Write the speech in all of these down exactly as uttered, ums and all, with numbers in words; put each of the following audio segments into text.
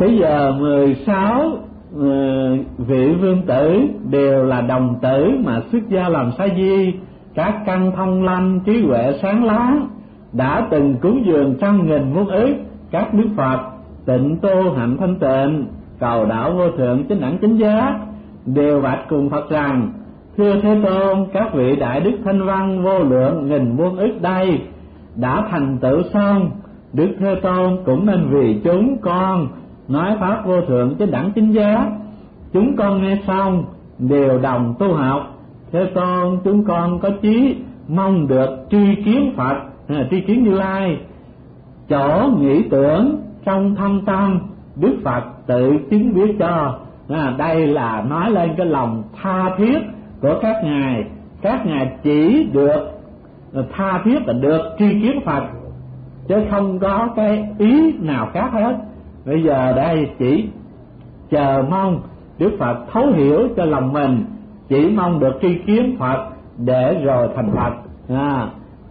Bây giờ mười sáu uh, vị vương tử đều là đồng tử mà xuất gia làm sa di, các căn thông lanh, trí huệ sáng láng, đã từng cúng dường trăm nghìn muôn ức các đức Phật, tịnh tu hạnh thanh tịnh, cầu đạo vô thượng chánh đẳng chánh giác, đều bạch cùng Phật rằng: thưa Thế Tôn, các vị đại đức thanh văn vô lượng nghìn muôn ức đây đã thành tựu xong, Đức Thế Tôn cũng nên vì chúng con nói pháp vô thượng chánh đẳng chánh giác. Chúng con nghe xong đều đồng tu học. Thế Tôn, chúng con có chí mong được tri kiến Phật, à, tri kiến Như Lai, chỗ nghĩ tưởng trong thâm tâm, Đức Phật tự chứng biết cho. À, đây là nói lên cái lòng tha thiết của các ngài. Các ngài chỉ được tha thiết là được tri kiến Phật, chứ không có cái ý nào khác hết. Bây giờ đây chỉ chờ mong Đức Phật thấu hiểu cho lòng mình, chỉ mong được tri kiến Phật để rồi thành Phật. À,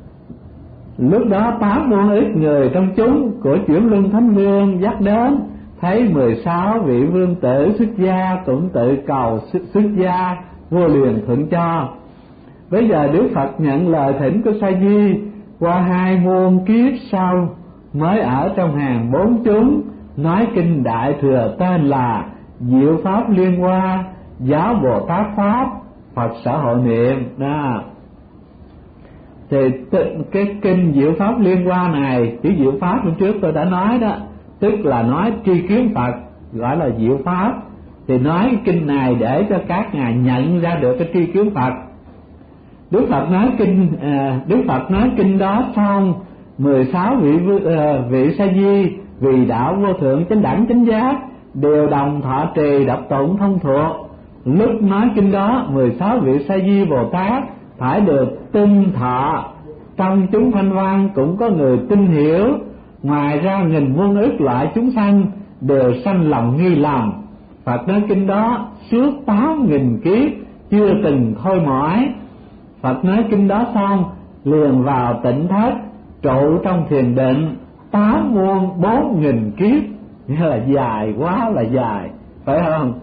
lúc đó tám muôn ức người trong chúng của Chuyển Luân Thánh Vương dắt đến, thấy mười sáu vị vương tử xuất gia cũng tự cầu xuất, xuất gia, vua liền thuận cho. Bây giờ Đức Phật nhận lời thỉnh của Sa Di, qua hai muôn kiếp sau mới ở trong hàng bốn chúng nói kinh Đại Thừa tên là Diệu Pháp Liên Hoa, Giáo Bồ Tát Pháp, Phật Sở Hộ Niệm. Đó thì cái kinh Diệu Pháp Liên Hoa này, chữ Diệu Pháp hôm trước tôi đã nói đó, tức là nói tri kiến Phật, gọi là Diệu Pháp. Thì nói cái kinh này để cho các ngài nhận ra được cái tri kiến Phật. Đức Phật nói kinh à, Đức Phật nói kinh đó xong, mười sáu vị à, vị Sa Di vì đạo vô thượng chánh đẳng chánh giác đều đồng thọ trì đọc tụng thông thuộc. Lúc nói kinh đó, mười sáu vị Sa Di Bồ Tát phải được tin thọ. Trong chúng thanh văn cũng có người tin hiểu. Ngoài ra nghìn muôn ức loại chúng sanh đều sanh lòng nghi lầm. Phật nói kinh đó suốt tám nghìn kiếp chưa từng thôi mỏi. Phật nói kinh đó xong liền vào tịnh thất trụ trong thiền định tám muôn bốn nghìn kiếp, nghĩa là dài quá là dài, phải không?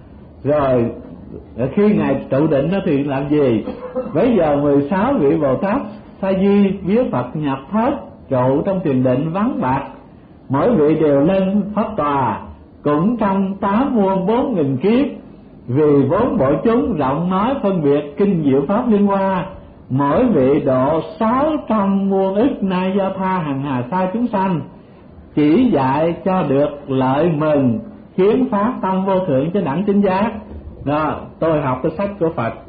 Rồi khi ngài trụ định đó thì làm gì? Bây giờ mười sáu vị Bồ Tát Sa Di viết Phật nhập thất trụ trong thiền định vắng bạc, mỗi vị đều lên pháp tòa, cũng trong tám muôn bốn nghìn kiếp, vì bốn bộ chúng rộng nói phân biệt kinh Diệu Pháp Liên Hoa, mỗi vị độ sáu trăm muôn ức nay do tha hằng hà sa chúng sanh, chỉ dạy cho được lợi mừng, khiến phát tâm vô thượng chánh đẳng chánh giác. Đó, tôi học cái sách của Phật.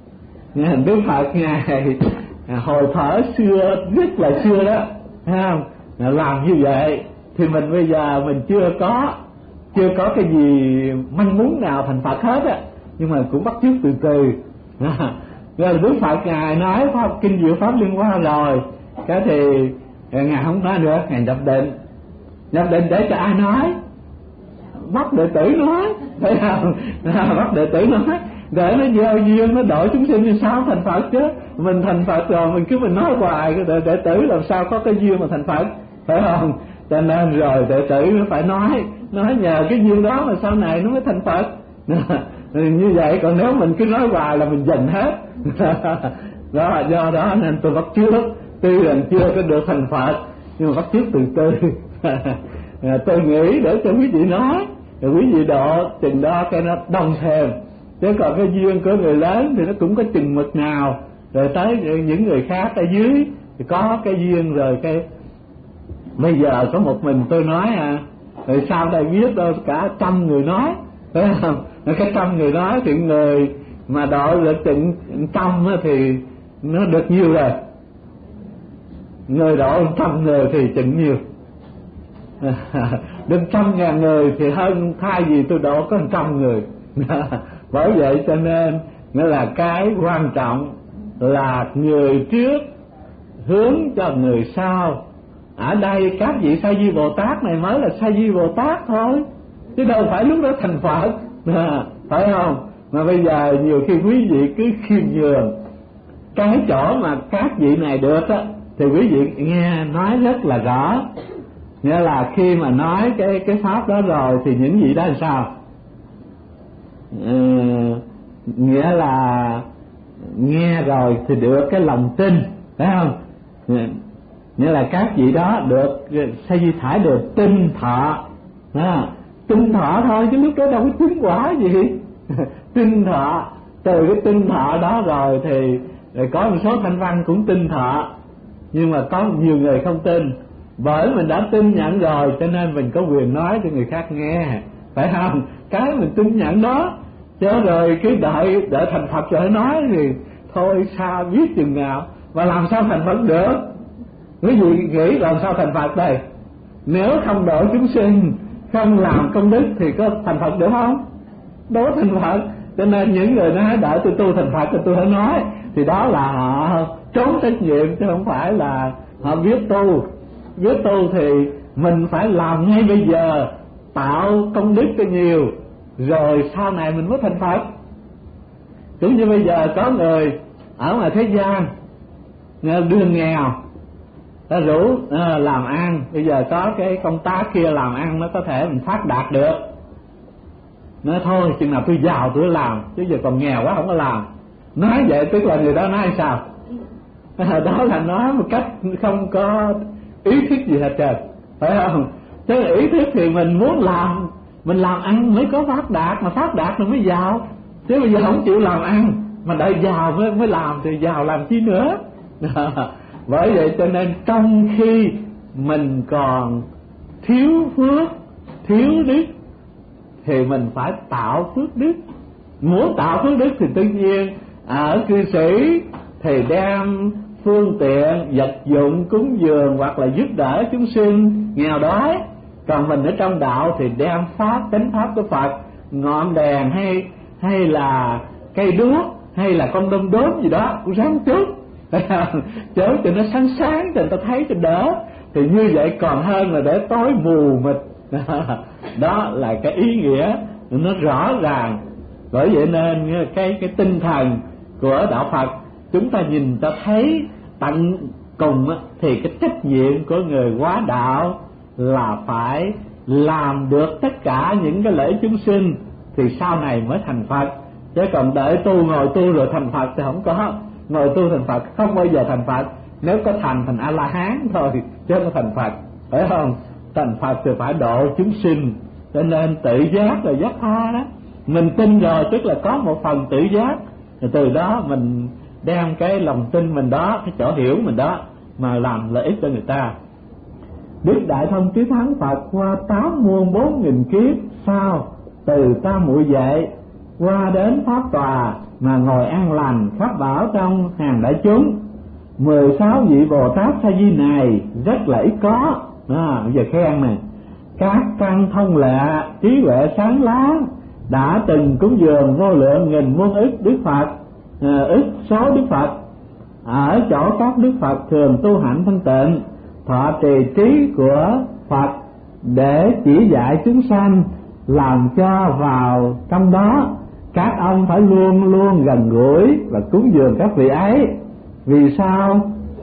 Đức Phật ngài hồi thở xưa, rất là xưa đó, thấy không? Làm như vậy thì mình bây giờ mình chưa có chưa có cái gì manh muốn nào thành Phật hết á, nhưng mà cũng bắt chước từ từ. Rồi Đức Phật ngài nói pháp kinh Diệu Pháp Liên Hoa rồi, cái thì ngài không nói nữa, ngài nhập định. Nhập định để cho ai nói? Bắt đệ tử nói, thấy không? Bắt đệ tử nói để nó gieo duyên, nó độ chúng sinh như sao thành Phật chứ. Mình thành Phật rồi mình cứ mình nói hoài, đệ, đệ tử làm sao có cái duyên mà thành Phật, phải không? Cho nên rồi đệ tử nó phải nói, nói nhờ cái duyên đó mà sau này nó mới thành Phật. Như vậy, còn nếu mình cứ nói hoài là mình dành hết. Đó, do đó nên tôi bắt chước, tuy là chưa có được thành Phật nhưng mà bắt chước từ từ. Tôi nghĩ để cho quý vị nói, rồi quý vị độ chừng đó cái nó đông thêm. Chứ còn cái duyên của người lớn thì nó cũng có chừng mực nào, rồi tới những người khác ở dưới thì có cái duyên rồi cái bây giờ có một mình tôi nói à, rồi sau đây biết đâu cả trăm người nói, phải không? Cái trăm người nói thì người mà độ được chừng trăm thì nó được nhiều rồi, người độ trăm người thì chừng nhiều. Được trăm ngàn người thì hơn thay vì tôi độ có trăm người. Bởi vậy cho nên nó là cái quan trọng là người trước hướng cho người sau. Ở đây các vị Sa Di Bồ Tát này mới là Sa Di Bồ Tát thôi, chứ đâu phải lúc đó thành Phật, phải không? Mà bây giờ nhiều khi quý vị cứ khiêm nhường cái chỗ mà các vị này được á, thì quý vị nghe nói rất là rõ. Nghĩa là khi mà nói cái cái pháp đó rồi thì những gì đó là sao? Ừ, nghĩa là nghe rồi thì được cái lòng tin, phải không? Nghĩa là các vị đó được Sa Di Thải được tin thọ, đó. Tin thọ thôi chứ lúc đó đâu có chứng quả gì. Tin thọ, từ cái tin thọ đó rồi thì rồi có một số thanh văn cũng tin thọ, nhưng mà có nhiều người không tin. Bởi mình đã tin nhận rồi cho nên mình có quyền nói cho người khác nghe, phải không? Cái mình tin nhận đó, chứ rồi cứ đợi đợi thành Phật rồi nói thì thôi sao biết chừng nào, và làm sao thành Phật được? Quý vị nghĩ làm sao thành Phật đây? Nếu không độ chúng sinh, không làm công đức thì có thành Phật được không? Đâu có thành Phật. Cho nên những người nói đợi tôi tu thành Phật thì tôi phải nói, thì đó là họ trốn trách nhiệm chứ không phải là họ biết tu. Biết tu thì mình phải làm ngay bây giờ, tạo công đức cho nhiều, rồi sau này mình mới thành Phật. Cũng như bây giờ có người ở ngoài thế gian đường nghèo, ta rủ à, làm ăn, bây giờ có cái công tác kia làm ăn nó có thể mình phát đạt được, nói thôi chừng nào tôi giàu tôi làm, chứ giờ còn nghèo quá không có làm. Nói vậy tức là người đó nói sao? Đó là nói một cách không có ý thức gì hết trơn, phải không? Chứ ý thức thì mình muốn làm, mình làm ăn mới có phát đạt, mà phát đạt rồi mới giàu. Chứ bây giờ không chịu làm ăn mà đợi giàu mới mới làm thì giàu làm chi nữa. Bởi vậy cho nên trong khi mình còn thiếu phước, thiếu đức thì mình phải tạo phước đức. Muốn tạo phước đức thì tự nhiên ở cư sĩ thì đem phương tiện vật dụng cúng dường hoặc là giúp đỡ chúng sinh nghèo đói. Còn mình ở trong đạo thì đem pháp, chánh pháp của Phật, ngọn đèn hay hay là cây đuốc hay là con đom đóm gì đó cũng ráng chút, chớ cho nó sáng sáng cho người ta thấy cho đỡ. Thì như vậy còn hơn là để tối mù mịt. Đó là cái ý nghĩa nó rõ ràng. Bởi vậy nên cái cái tinh thần của đạo Phật chúng ta nhìn ta thấy tận cùng thì cái trách nhiệm của người hóa đạo là phải làm được tất cả những cái lễ chúng sinh thì sau này mới thành Phật. Chứ còn đợi tu ngồi tu rồi thành Phật thì không có. Ngồi tu thành Phật không bao giờ thành Phật. Nếu có thành thành A La Hán thôi chứ không thành Phật, phải không? Thành Phật thì phải độ chúng sinh. Cho nên tự giác là giác tha đó. Mình tin rồi tức là có một phần tự giác, rồi từ đó mình đem cái lòng tin mình đó, cái chỗ hiểu mình đó mà làm lợi ích cho người ta. Đức Đại Thông Chí Thắng Phật qua tám muôn bốn nghìn kiếp sau, từ ta muội dậy qua đến pháp tòa mà ngồi an lành khắp bảo trong hàng đại chúng. Mười sáu vị Bồ Tát Sa Di này rất là ít có. À, bây giờ khen này: các căn thông lệ, trí huệ sáng láng, đã từng cúng dường vô lượng nghìn muôn ức Đức Phật, à, ức số Đức Phật. Ở chỗ các Đức Phật thường tu hạnh thanh tịnh, thọ trì trí của Phật để chỉ dạy chúng sanh, làm cho vào trong đó các ông phải luôn luôn gần gũi và cúng dường các vị ấy. Vì sao?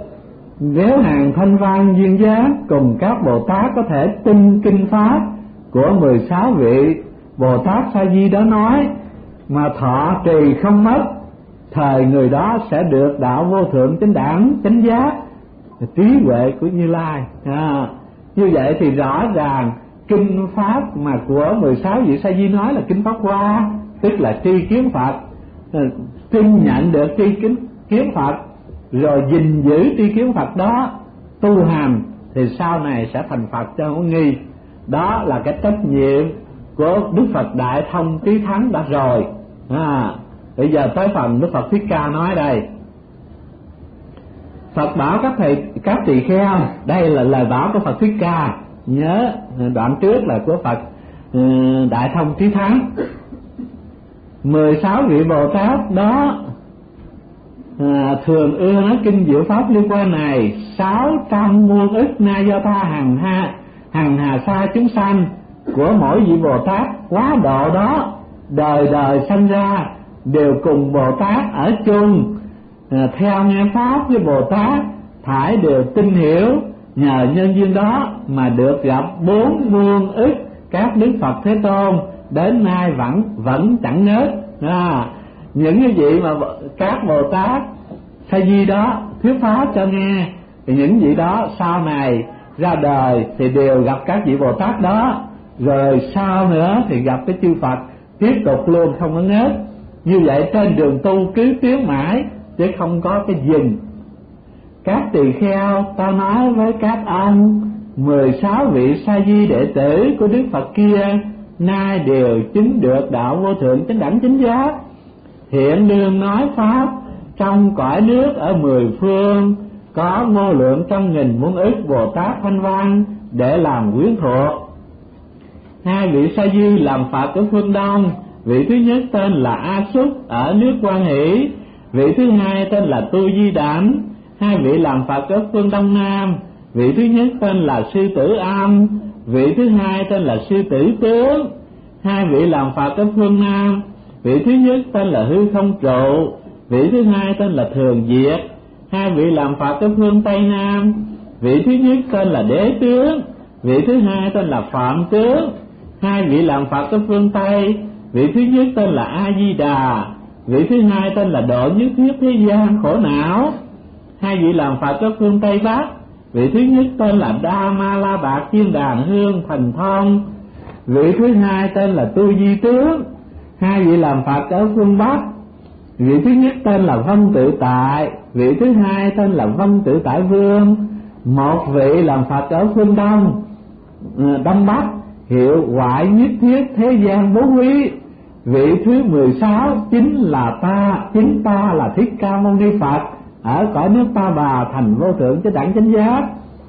Nếu hàng thanh văn duyên giác cùng các Bồ Tát có thể tin kinh pháp của mười sáu vị Bồ Tát Sa Di đó nói mà thọ trì không mất, thời người đó sẽ được đạo vô thượng chánh đẳng, chánh giác, trí huệ của Như Lai. À, như vậy thì rõ ràng kinh pháp mà của mười sáu vị Sa Di nói là kinh pháp Hoa, tức là tri kiến Phật, tin nhận được tri kiến, kiến Phật, rồi gìn giữ tri kiến Phật đó, tu hành thì sau này sẽ thành Phật cho không có nghi. Đó là cái trách nhiệm của Đức Phật Đại Thông Chí Thắng đã rồi. À, bây giờ tới phần Đức Phật Thích Ca nói đây. Phật bảo các thầy, các tỳ kheo, đây là lời bảo của Phật Thích Ca. Nhớ đoạn trước là của Phật Đại Thông Chí Thắng. Mười sáu vị Bồ Tát đó à, thường ưa nói kinh diệu pháp liên quan này. Sáu trăm muôn ức na do tha hằng ha hằng hà sa chúng sanh của mỗi vị Bồ Tát quá độ đó, đời đời sanh ra đều cùng Bồ Tát ở chung, à, theo nghe pháp với Bồ Tát, thải đều tin hiểu nhờ nhân duyên đó mà được gặp bốn muôn ức các Đức Phật Thế Tôn, đến nay vẫn vẫn chẳng ngớt. À, những cái vị mà các Bồ Tát Sa Di đó thuyết pháp cho nghe, thì những vị đó sau này ra đời thì đều gặp các vị Bồ Tát đó, rồi sau nữa thì gặp cái chư Phật, tiếp tục luôn không có ngớt. Như vậy trên đường tu cứ tiến mãi chứ không có cái dừng. Các tỳ kheo, ta nói với các ông, mười sáu vị Sa Di đệ tử của Đức Phật kia nay đều chứng được đạo vô thượng chánh đẳng chánh giác, hiện đương nói pháp trong cõi nước ở mười phương, có vô lượng trăm nghìn muôn ức Bồ Tát Thanh Văn để làm quyến thuộc. Hai vị Sa Di làm Phật ở phương Đông, vị thứ nhất tên là A Xúc ở nước Quan Hỷ, vị thứ hai tên là Tu Di Đảnh. Hai vị làm Phật ở phương Đông Nam, vị thứ nhất tên là Sư Tử Âm, vị thứ hai tên là Sư Tử Tướng. Hai vị làm Phật ở phương Nam, vị thứ nhất tên là Hư Không Trụ, vị thứ hai tên là Thường Diệt. Hai vị làm Phật ở phương Tây Nam, vị thứ nhất tên là Đế Tướng, vị thứ hai tên là Phạm Tướng. Hai vị làm Phật ở phương Tây, vị thứ nhất tên là A Di Đà, vị thứ hai tên là Độ Nhất Thiết Thế Gian Khổ Não. Hai vị làm Phật ở phương Tây Bắc, vị thứ nhất tên là Đa Ma La Bạc Chiên Đàn Hương Thành Thông, vị thứ hai tên là Tu Di Tướng. Hai vị làm Phật ở phương Bắc, vị thứ nhất tên là Văn Tự Tại, vị thứ hai tên là Văn Tự Tại Vương. Một vị làm Phật ở phương Đông, Đông Bắc, hiệu Hoại Nhất Thiết Thế Gian Bố Quý. Vị thứ mười sáu chính là ta, chính ta là Thích Ca Mâu Ni Phật, ở cõi nước Ta Bà thành vô thượng chánh đẳng chánh giác.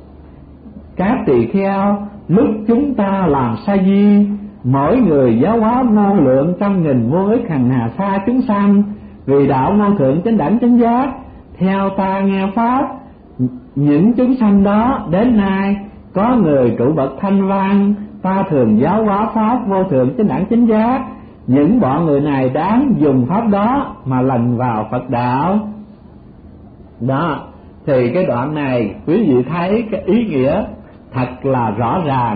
Các tỳ kheo, lúc chúng ta làm Sa Di, mỗi người giáo hóa vô lượng trăm nghìn vô ức hằng hà sa chúng sanh vì đạo vô thượng chánh đẳng chánh giác. Theo ta nghe pháp, những chúng sanh đó đến nay có người trụ bậc thanh văn, ta thường giáo hóa pháp vô thượng chánh đẳng chánh giác. Những bọn người này đáng dùng pháp đó mà lần vào Phật đạo. Đó, thì cái đoạn này quý vị thấy cái ý nghĩa thật là rõ ràng.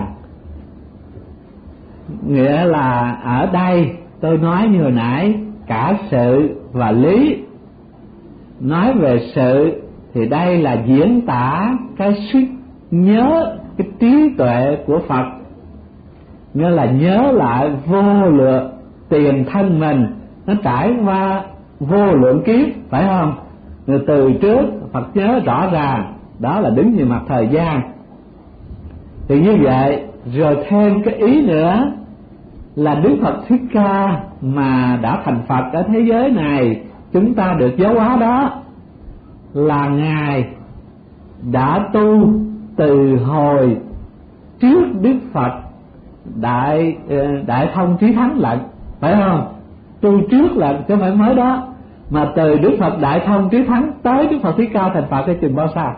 Nghĩa là ở đây tôi nói như hồi nãy, cả sự và lý. Nói về sự thì đây là diễn tả cái sức nhớ, cái trí tuệ của Phật, nghĩa là nhớ lại vô lượng tiền thân mình, nó trải qua vô lượng kiếp, phải không? Rồi từ trước Phật nhớ rõ ràng, đó là đứng về mặt thời gian. Thì như vậy, rồi thêm cái ý nữa là Đức Phật Thích Ca mà đã thành Phật ở thế giới này, chúng ta được giáo hóa đó, là Ngài đã tu từ hồi trước Đức Phật đại đại thông trí thắng lận, phải không? Tu trước lận chứ không phải mới đó. Mà từ Đức Phật đại thông trí thắng tới Đức Phật Thích Ca thành Phật cái chừng bao xa?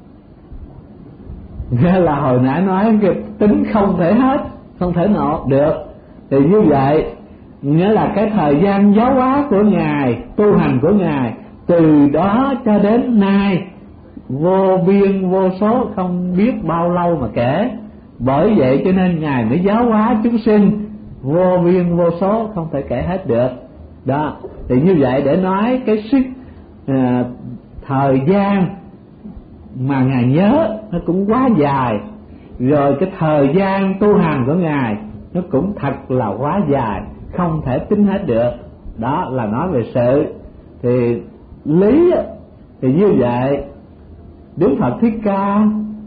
Nghĩa là hồi nãy nói cái tính không thể hết, không thể nộ được. Thì như vậy nghĩa là cái thời gian giáo hóa của Ngài, tu hành của Ngài từ đó cho đến nay vô biên vô số, không biết bao lâu mà kể. Bởi vậy cho nên Ngài mới giáo hóa chúng sinh vô biên vô số, không thể kể hết được. Đó, thì như vậy để nói cái sức à, thời gian mà Ngài nhớ nó cũng quá dài. Rồi cái thời gian tu hành của Ngài nó cũng thật là quá dài, không thể tính hết được. Đó là nói về sự. Thì lý thì như vậy, Đức Phật Thích Ca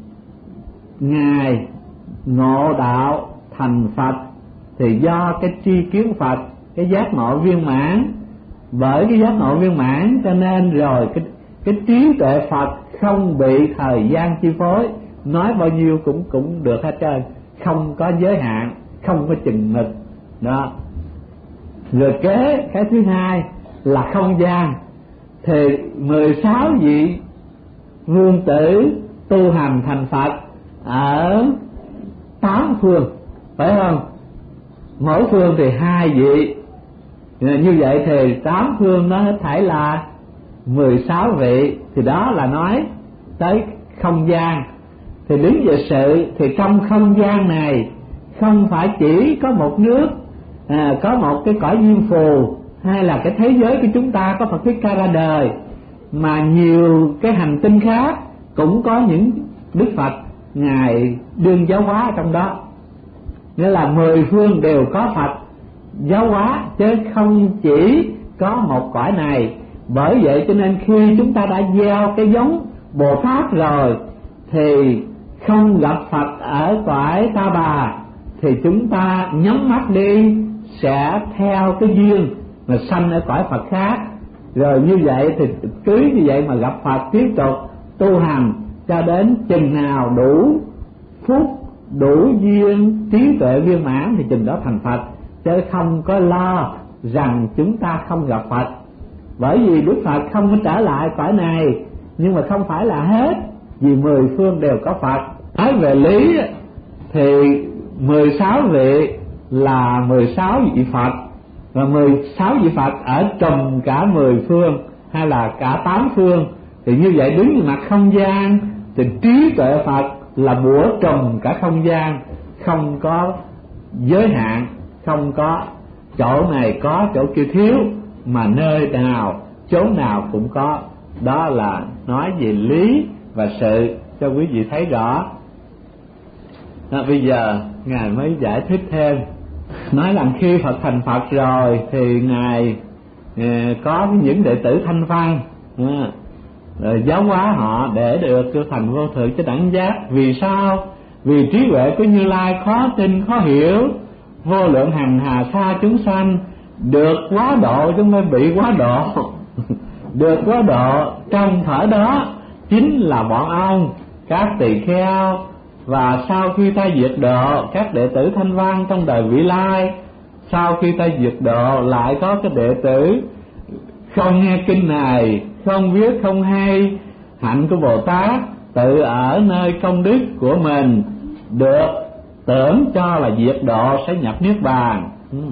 Ngài ngộ đạo thành Phật thì do cái tri kiến Phật, cái giác ngộ viên mãn. Bởi cái giác ngộ viên mãn cho nên rồi cái, cái trí tuệ Phật không bị thời gian chi phối, nói bao nhiêu cũng cũng được hết trơn, không có giới hạn, không có chừng mực. Đó. Rồi kế cái thứ hai là không gian. Thì mười sáu vị vương tử tu hành thành Phật ở tám phương, phải không? Mỗi phương thì hai vị. Như vậy thì tám phương nó hết thảy là mười sáu vị. Thì đó là nói tới không gian. Thì đứng về sự thì trong không gian này không phải chỉ có một nước, à, có một cái cõi diêm phù, hay là cái thế giới của chúng ta có Phật Thích Ca ra đời, mà nhiều cái hành tinh khác cũng có những Đức Phật Ngài đương giáo hóa trong đó. Nghĩa là mười phương đều có Phật giáo hóa, chứ không chỉ có một cõi này. Bởi vậy cho nên khi chúng ta đã gieo cái giống Bồ Tát rồi thì không gặp Phật ở cõi Ta Bà thì chúng ta nhắm mắt đi sẽ theo cái duyên mà sanh ở cõi Phật khác. Rồi như vậy thì cứ như vậy mà gặp Phật, tiếp tục tu hành cho đến chừng nào đủ phúc, đủ duyên, trí tuệ viên mãn thì chừng đó thành Phật, chứ không có lo rằng chúng ta không gặp Phật. Bởi vì Đức Phật không có trở lại cõi này, nhưng mà không phải là hết, vì mười phương đều có Phật. Nói về lý thì mười sáu vị là mười sáu vị Phật, và mười sáu vị Phật ở trùm cả mười phương hay là cả tám phương. Thì như vậy đứng về mặt không gian thì trí tuệ Phật là bủa trùm cả không gian, không có giới hạn, không có chỗ này có chỗ kia thiếu, mà nơi nào chốn nào cũng có. Đó là nói về lý và sự cho quý vị thấy rõ. À, bây giờ Ngài mới giải thích thêm, nói rằng khi Phật thành Phật rồi thì Ngài eh, có những đệ tử thanh văn, à, rồi giáo hóa họ để được thành vô thượng chánh đẳng giác. Vì sao? Vì trí huệ của Như Lai khó tin khó hiểu, vô lượng hằng hà sa chúng sanh được quá độ chứ không phải bị quá độ được quá độ trong thở đó chính là bọn ông các tỳ kheo. Và sau khi ta diệt độ các đệ tử thanh văn trong đời vị lai, sau khi ta diệt độ lại có cái đệ tử không nghe kinh này, không biết không hay hạnh của Bồ Tát, tự ở nơi công đức của mình được tưởng cho là diệt độ sẽ nhập niết bàn.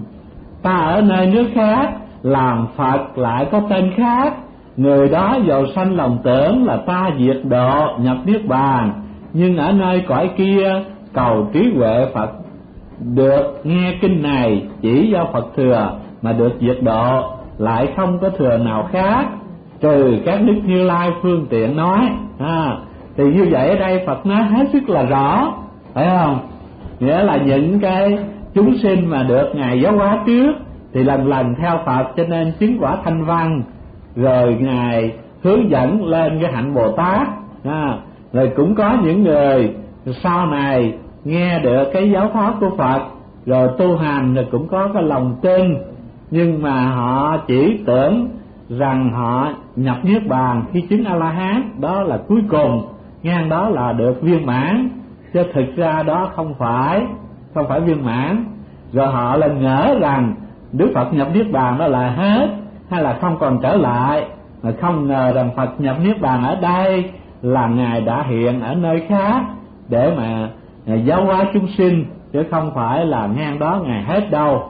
Ta ở nơi nước khác làm Phật lại có tên khác, người đó giàu sanh lòng tưởng là ta diệt độ nhập niết bàn, nhưng ở nơi cõi kia cầu trí huệ Phật được nghe kinh này chỉ do Phật thừa mà được diệt độ, lại không có thừa nào khác trừ các đức Như Lai phương tiện nói. À, thì như vậy ở đây Phật nói hết sức là rõ, phải không? Nghĩa là những cái chúng sinh mà được Ngài giáo hóa trước thì lần lần theo Phật cho nên chứng quả thanh văn, rồi Ngài hướng dẫn lên cái hạnh Bồ Tát. À, rồi cũng có những người sau này nghe được cái giáo pháp của Phật rồi tu hành, rồi cũng có cái lòng tin, nhưng mà họ chỉ tưởng rằng họ nhập niết bàn khi chứng A La Hán, đó là cuối cùng, ngang đó là được viên mãn, chứ thực ra đó không phải không phải viên mãn. Rồi họ là ngỡ rằng Đức Phật nhập niết bàn đó là hết, hay là không còn trở lại, mà không ngờ rằng Phật nhập niết bàn ở đây là Ngài đã hiện ở nơi khác để mà giáo hóa chúng sinh, chứ không phải là ngang đó Ngài hết đâu.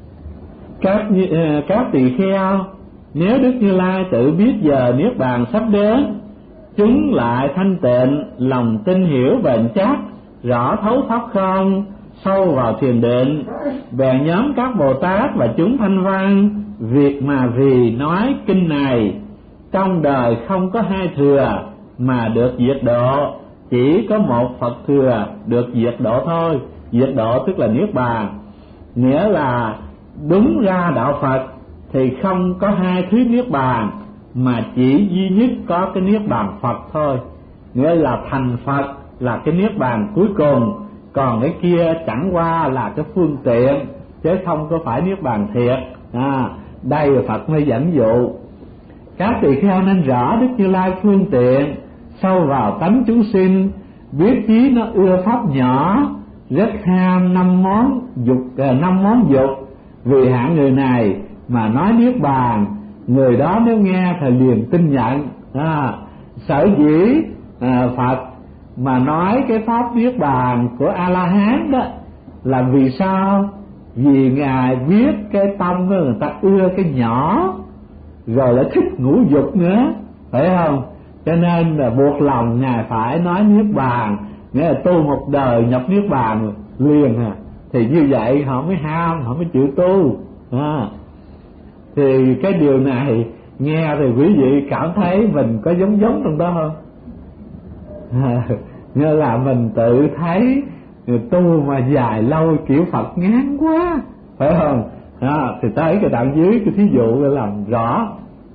Các các tỳ kheo, nếu Đức Như Lai tự biết giờ niết bàn sắp đến, chúng lại thanh tịnh, lòng tin hiểu bền chắc, rõ thấu pháp không, sâu vào thiền định, bèn nhóm các Bồ Tát và chúng thanh văn, việc mà vì nói kinh này trong đời không có hai thừa mà được diệt độ, chỉ có một Phật thừa được diệt độ thôi. Diệt độ tức là niết bàn, nghĩa là đúng ra đạo Phật thì không có hai thứ niết bàn, mà chỉ duy nhất có cái niết bàn Phật thôi. Nghĩa là thành Phật là cái niết bàn cuối cùng, còn cái kia chẳng qua là cái phương tiện chứ không có phải niết bàn thiệt. À, đây là Phật mới dẫn dụ các tỳ kheo nên rõ Đức Như Lai phương tiện, sâu vào tánh chúng sinh, biết chí nó ưa pháp nhỏ, rất ham năm món dục năm món dục. Vì hạng người này mà nói niết bàn, người đó nếu nghe thì liền tin nhận. À, sở dĩ à, Phật mà nói cái pháp niết bàn của A La Hán đó là vì sao? Vì Ngài biết cái tâm của người ta ưa cái nhỏ, rồi lại thích ngũ dục nữa, phải không? Cho nên là buộc lòng Ngài phải nói niết bàn. nghĩa là tu một đời nhập niết bàn liền à, thì như vậy họ mới ham, họ mới chịu tu à. Thì cái điều này nghe thì quý vị cảm thấy mình có giống giống trong đó không? À, như là mình tự thấy tu mà dài lâu kiểu Phật ngán quá, phải không? À, thì tới cái đoạn dưới cái thí dụ để làm rõ.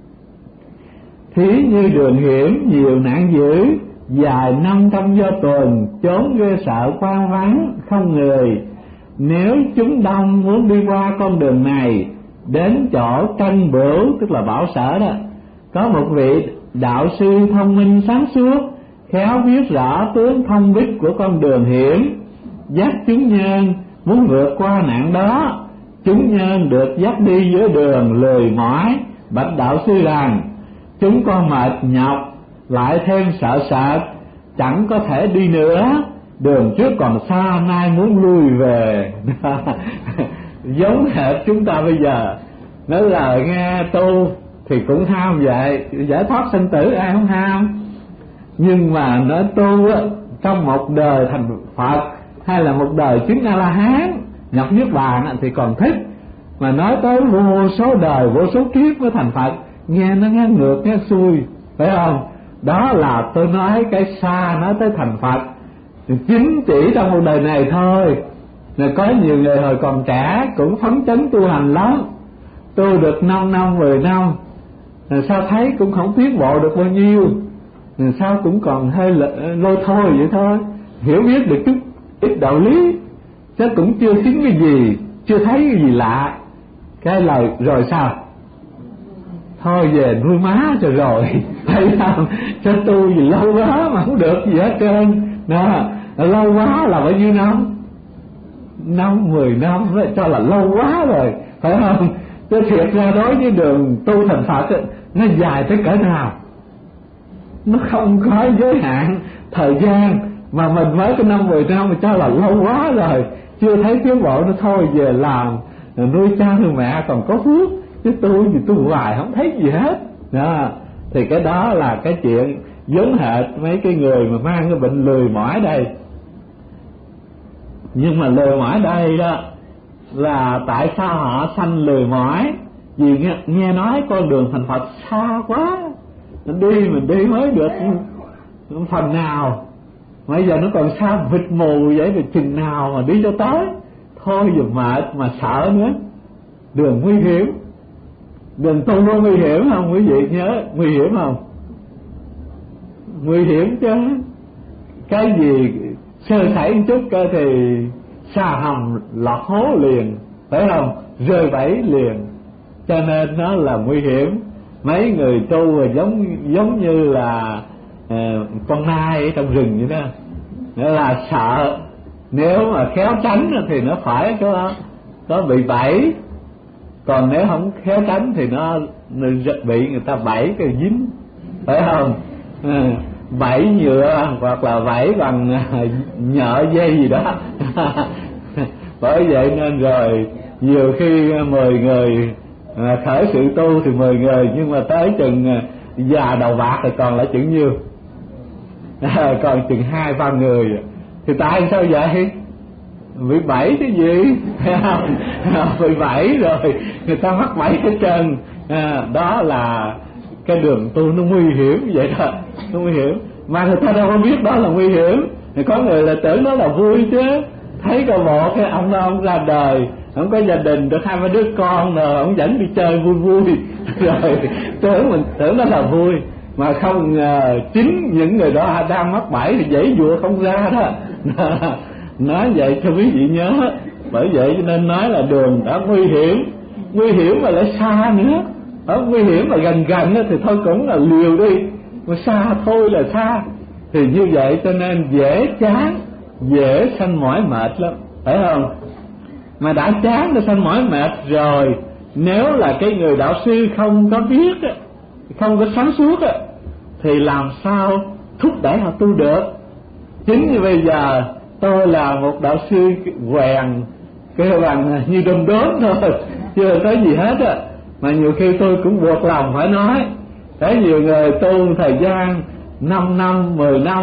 Thí như đường hiểm nhiều nạn dữ, dài năm trong do tuần, chốn ghê sợ quan vắng không người. Nếu chúng đông muốn đi qua con đường này, đến chỗ Canh Bửu, tức là Bảo Sở đó, có một vị đạo sư thông minh sáng suốt, khéo biết rõ tướng thông bích của con đường hiểm, dắt chúng nhân muốn vượt qua nạn đó. Chúng nhân được dắt đi giữa đường lười mỏi, bạch đạo sư rằng: chúng con mệt nhọc, lại thêm sợ sệt, chẳng có thể đi nữa, đường trước còn xa, nay muốn lui về. Giống hệt chúng ta bây giờ, nói là nghe tu thì cũng ham vậy, giải thoát sinh tử ai không ham, nhưng mà nói tu á, trong một đời thành Phật hay là một đời chứng A La Hán nhập niết bàn thì còn thích, mà nói tới vô số đời vô số kiếp mới thành Phật, nghe nó ngán ngược nghe xuôi, phải không? Đó là tôi nói cái xa nói tới thành Phật chính chỉ trong một đời này thôi. Rồi có nhiều người hồi còn trẻ cũng phấn chấn tu hành lắm, tu được năm năm mười năm, rồi sao thấy cũng không tiến bộ được bao nhiêu, rồi sao cũng còn hơi lôi thôi vậy thôi, hiểu biết được chút ít đạo lý chứ cũng chưa chứng cái gì, chưa thấy cái gì lạ. Cái lời rồi sao? Thôi về nuôi má cho rồi, hay không? Cho tu gì lâu quá mà không được gì hết trơn. Đó, lâu quá là bao nhiêu năm? Năm, mười năm cho là lâu quá rồi, phải không? Chứ thiệt ra đối với đường tu thành Phật ấy, nó dài tới cỡ nào? Nó không có giới hạn thời gian, mà mình mới có năm, mười năm mà cho là lâu quá rồi, chưa thấy tiến bộ, nó thôi về làm nuôi cha nuôi mẹ còn có phước, chứ tu gì tu hoài không thấy gì hết. Đó, thì cái đó là cái chuyện giống hệt mấy cái người mà mang cái bệnh lười mỏi đây. Nhưng mà lười mỏi đây đó là tại sao họ sanh lười mỏi? Vì nghe, nghe nói con đường thành Phật xa quá, mình đi mình đi mới được phần nào, bây giờ nó còn xa vịt mù vậy, thì chừng nào mà đi cho tới? Thôi dù mệt mà sợ nữa. Đường nguy hiểm, đường tu nó nguy hiểm không quý vị nhớ? Nguy hiểm không? Nguy hiểm chứ. Cái gì sơ sẩy một chút cơ thì xa hầm lọt hố liền, phải không? Rơi bẫy liền. Cho nên nó là nguy hiểm. Mấy người tu giống giống như là uh, con nai ở trong rừng vậy đó, nghĩa là sợ nếu mà khéo tránh thì nó phải có có bị bẫy, còn nếu không khéo tránh thì nó, nó bị người ta bẫy cái dính, phải không? À, bẫy nhựa hoặc là bẫy bằng nhợ dây gì đó. Bởi vậy nên rồi nhiều khi mười người à, khởi sự tu thì mười người, nhưng mà tới chừng già đầu bạc thì còn lại chừng nhiêu? À, còn chừng hai ba người. Thì tại sao vậy? Bị bẫy cái gì? Bị bẫy rồi người ta mắc bẫy hết trơn. À, đó là cái đường tu nó nguy hiểm vậy đó, nó nguy hiểm mà người ta đâu có biết đó là nguy hiểm. Thì có người là tưởng đó là vui chứ, thấy coi bộ cái ông đó ông ra đời, ông có gia đình được hai ba đứa con rồi, ông dẫn đi chơi vui vui rồi tưởng mình tưởng đó là vui, mà không ngờ chính những người đó đang mắc bẫy thì dãy dụa không ra đó. Nói vậy cho quý vị nhớ. Bởi vậy cho nên nói là đường đã nguy hiểm, nguy hiểm mà lại xa nữa. Ở nguy hiểm mà gần gần thì thôi cũng là liều đi, mà xa thôi là xa. Thì như vậy cho nên dễ chán, dễ sanh mỏi mệt lắm, phải không? Mà đã chán đã sanh mỏi mệt rồi, nếu là cái người đạo sư không có biết, không có sáng suốt, thì làm sao thúc đẩy họ tu được? Chính như bây giờ tôi là một đạo sư quèn cái bằng như đom đóm thôi, chưa có gì hết á, mà nhiều khi tôi cũng buộc lòng phải nói. Thấy nhiều người tu thời gian năm năm, mười năm,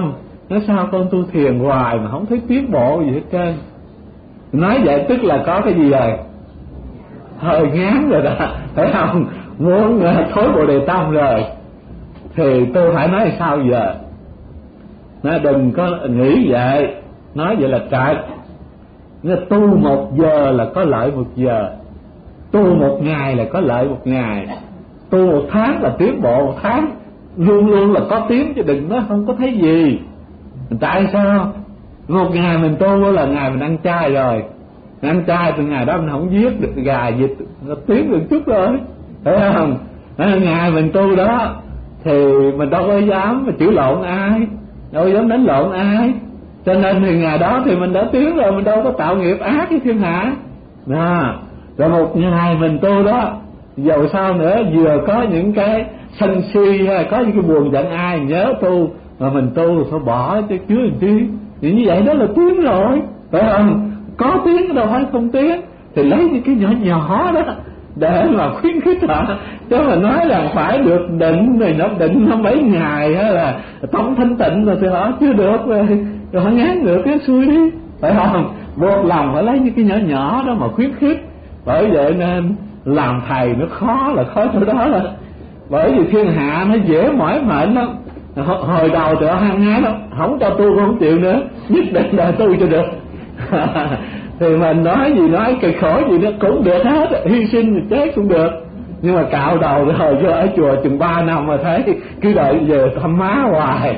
Nói sao con tu thiền hoài mà không thấy tiến bộ gì hết trơn. Nói vậy tức là có cái gì rồi, hơi ngán rồi đó, phải không? Muốn thối Bồ Đề Tâm rồi. Thì tôi phải nói sao giờ? Nói đừng có nghĩ vậy, nói vậy là trật. Nói tu một giờ là có lợi một giờ, tu một ngày là có lợi một ngày, tu một tháng là tiến bộ một tháng, luôn luôn là có tiến, chứ đừng nói không có thấy gì. Tại sao? Một ngày mình tu là ngày mình ăn chay rồi, mình ăn chay từ ngày đó mình không giết được gà vịt, nó tiến được chút rồi, phải không? Ngày mình tu đó thì mình đâu có dám mà chửi lộn ai, đâu có dám đánh lộn ai, cho nên thì ngày đó thì mình đã tiến rồi, mình đâu có tạo nghiệp ác với thiên hạ. Đó. Rồi một ngày mình tu đó, dầu sao nữa, vừa có những cái sân si hay có những cái buồn giận ai nhớ tu, mà mình tu rồi phải bỏ chứ chứ làm chi. Thì như vậy đó là tiến rồi, phải không? Có tiến đâu phải không tiến. Thì lấy những cái nhỏ nhỏ đó để mà khuyến khích họ, chứ mà nói rằng phải được định rồi nó định nó mấy ngày hay là tổng thanh tịnh rồi thì họ chưa được rồi, rồi họ ngán ngược cái xuôi đi, phải không? Một lòng phải lấy những cái nhỏ nhỏ đó mà khuyến khích. Bởi vậy nên làm thầy nó khó là khó chỗ đó là bởi vì thiên hạ nó dễ mỏi mệt lắm. Hồi đầu tụi hăng hái lắm, không cho tu không chịu nữa, nhất định là tu cho được. Thì mình nói gì nói, cực khổ gì nó cũng được hết, hy sinh thì chết cũng được. Nhưng mà cạo đầu rồi vô ở chùa chừng ba năm mà thấy cứ đợi về thăm má hoài.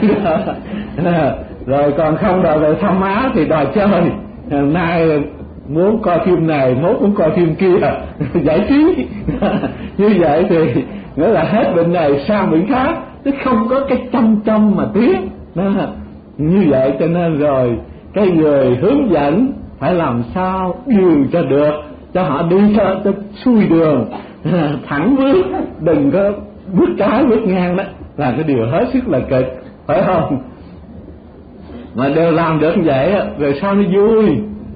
Rồi còn không đòi về thăm má thì đòi chơi. Hôm nay muốn coi phim này, mốt muốn coi phim kia, giải trí. Như vậy thì nghĩa là hết bệnh này sang bệnh khác, chứ không có cái chăm chăm mà tiến. Như vậy cho nên rồi cái người hướng dẫn phải làm sao điều cho được, cho họ đi cho, cho xuôi đường, thẳng bước, đừng có bước trái bước ngang, đó là cái điều hết sức là cực, phải không? Mà đều làm được như vậy rồi sao nó vui.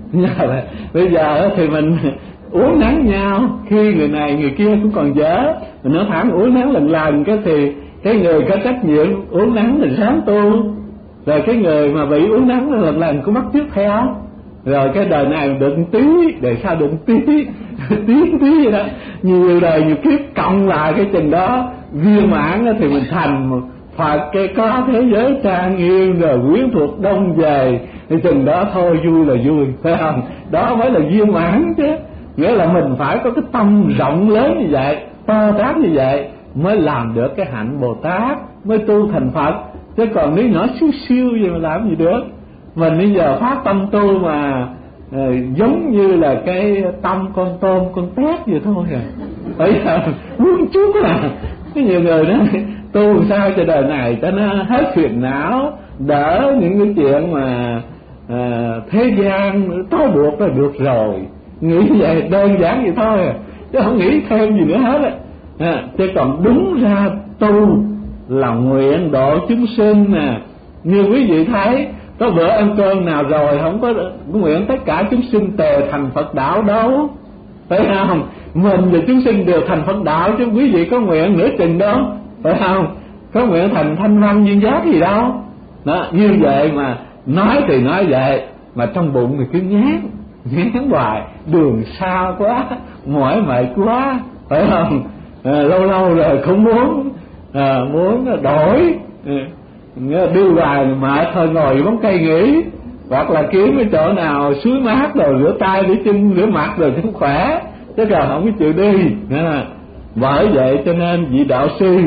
Bây giờ thì mình uống nắng nhau, khi người này người kia cũng còn dở, mình nói thẳng uống nắng lần lần cái thì cái người có trách nhiệm uống nắng thì sáng tu, rồi cái người mà bị uống nắng lần lần cũng bắt chước theo, rồi cái đời này được một tí, đời sau được một tí, tí tí vậy đó, nhiều đời nhiều kiếp cộng lại cái chừng đó viên mãn đó thì mình thành một Phật, cái có thế giới trang nghiêm rồi quyến thuộc đông về, thì chừng đó thôi vui là vui, phải không? Đó mới là viên mãn chứ. Nghĩa là mình phải có cái tâm rộng lớn như vậy, to tát như vậy mới làm được cái hạnh Bồ Tát, mới tu thành Phật. Chứ còn nếu nhỏ xíu xíu gì mà làm gì được. Mình bây giờ phát tâm tu mà uh, giống như là cái tâm con tôm con tét vậy thôi à. Bây giờ muốn chút là cái nhiều người đó tu sao cho đời này cho nó hết phiền não, đỡ những cái chuyện mà à, thế gian trói buộc là được rồi. Nghĩ vậy đơn giản vậy thôi à, chứ không nghĩ thêm gì nữa hết á. À, chứ còn đúng ra tu là nguyện độ chúng sinh nè. Như quý vị thấy có bữa ăn cơm nào rồi không có nguyện tất cả chúng sinh tề thành Phật đạo đâu, phải không? Mình và chúng sinh đều thành Phật đạo, chứ quý vị có nguyện nửa chừng đó, phải không? Có nguyện thành thanh văn duyên giác gì đâu. Đó, như vậy mà nói thì nói vậy, mà trong bụng thì cứ ngán, ngán hoài, đường xa quá, mỏi mệt quá, phải không? À, lâu lâu rồi không muốn à, muốn đổi, à, đưa hoài mệt thôi, ngồi bóng cây nghỉ, hoặc là kiếm cái chỗ nào suối mát rồi rửa tay rửa chân rửa mặt rồi cũng khỏe, chứ còn không có chịu đi. À, bởi vậy cho nên vị đạo sư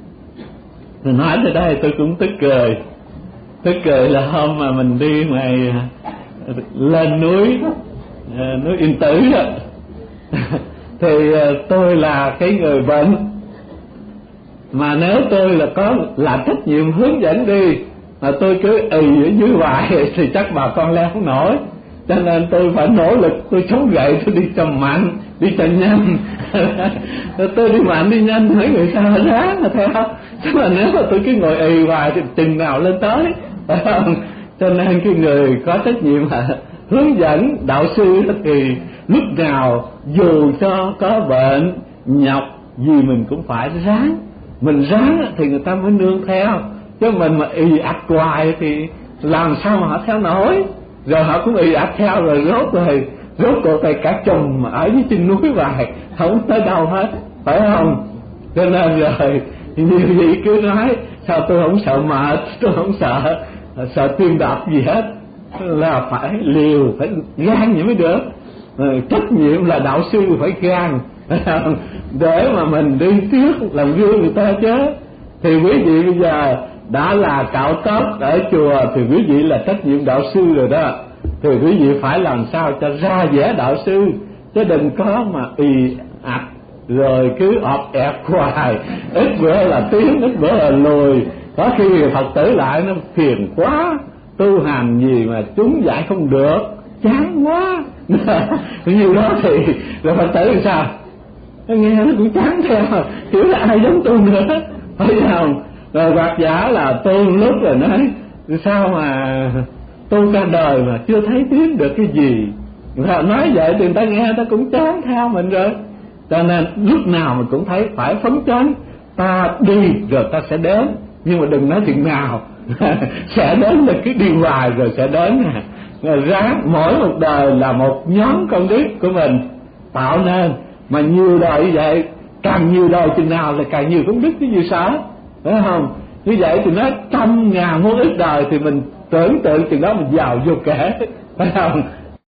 nói tới đây tôi cũng tức cười. Tức cười là hôm mà mình đi ngoài lên núi núi Yên Tử đó, thì tôi là cái người bệnh, mà nếu tôi là có là trách nhiệm hướng dẫn đi mà tôi cứ ì ở dưới hoài thì chắc bà con leo không nổi. Cho nên tôi phải nỗ lực, tôi chống gậy, tôi đi cho mạnh, đi cho nhanh. Tôi đi mạnh đi nhanh, mấy người sao ráng mà theo. Chứ mà nếu mà tôi cứ ngồi ì hoài thì chừng nào lên tới, phải không? Cho nên cái người có trách nhiệm là hướng dẫn đạo sư thì lúc nào dù cho có bệnh nhọc gì mình cũng phải ráng. Mình ráng thì người ta mới nương theo, chứ mình mà ì ạch hoài thì làm sao mà họ theo nổi, rồi họ cũng ì ạch theo, rồi rốt rồi rốt cuộc thì cả chùm ở dưới chân núi hoài không tới đâu hết, phải không? Cho nên rồi nhiều vị cứ nói sao tôi không sợ mệt, tôi không sợ sợ tiên đập gì hết, là phải liều, phải gan vậy mới được. Rồi, trách nhiệm là đạo sư phải gan để mà mình đi trước làm gương người ta chứ. Thì quý vị bây giờ đã là cạo tóc ở chùa thì quý vị là trách nhiệm đạo sư rồi đó, thì quý vị phải làm sao cho ra vẻ đạo sư, chứ đừng có mà ì ạch rồi cứ ọp ẹp hoài, ít bữa là tiến, ít bữa là lùi, có khi Phật tử lại nó phiền quá, tu hành gì mà chúng giải không được, chán quá như đó thì rồi Phật tử làm sao? Nghe nó cũng chán theo, kiểu là ai giống tu nữa, phải không? Rồi bạc giả là tu lúc rồi nói sao mà tu cả đời mà chưa thấy tiến được cái gì, rồi nói vậy thì người ta nghe ta cũng chán theo mình rồi. Cho nên lúc nào mình cũng thấy phải phấn chấn, ta đi rồi ta sẽ đến, nhưng mà đừng nói chừng nào sẽ đến là cứ đi hoài rồi sẽ đến nè. Rồi ráng mỗi một đời là một nhóm công đức của mình tạo nên, mà nhiều đời như vậy, càng nhiều đời chừng nào là càng nhiều công đức chứ gì sao, phải không? Như vậy thì nói trăm ngàn muôn ức đời thì mình tưởng tượng chừng đó mình giàu vô kể, phải không?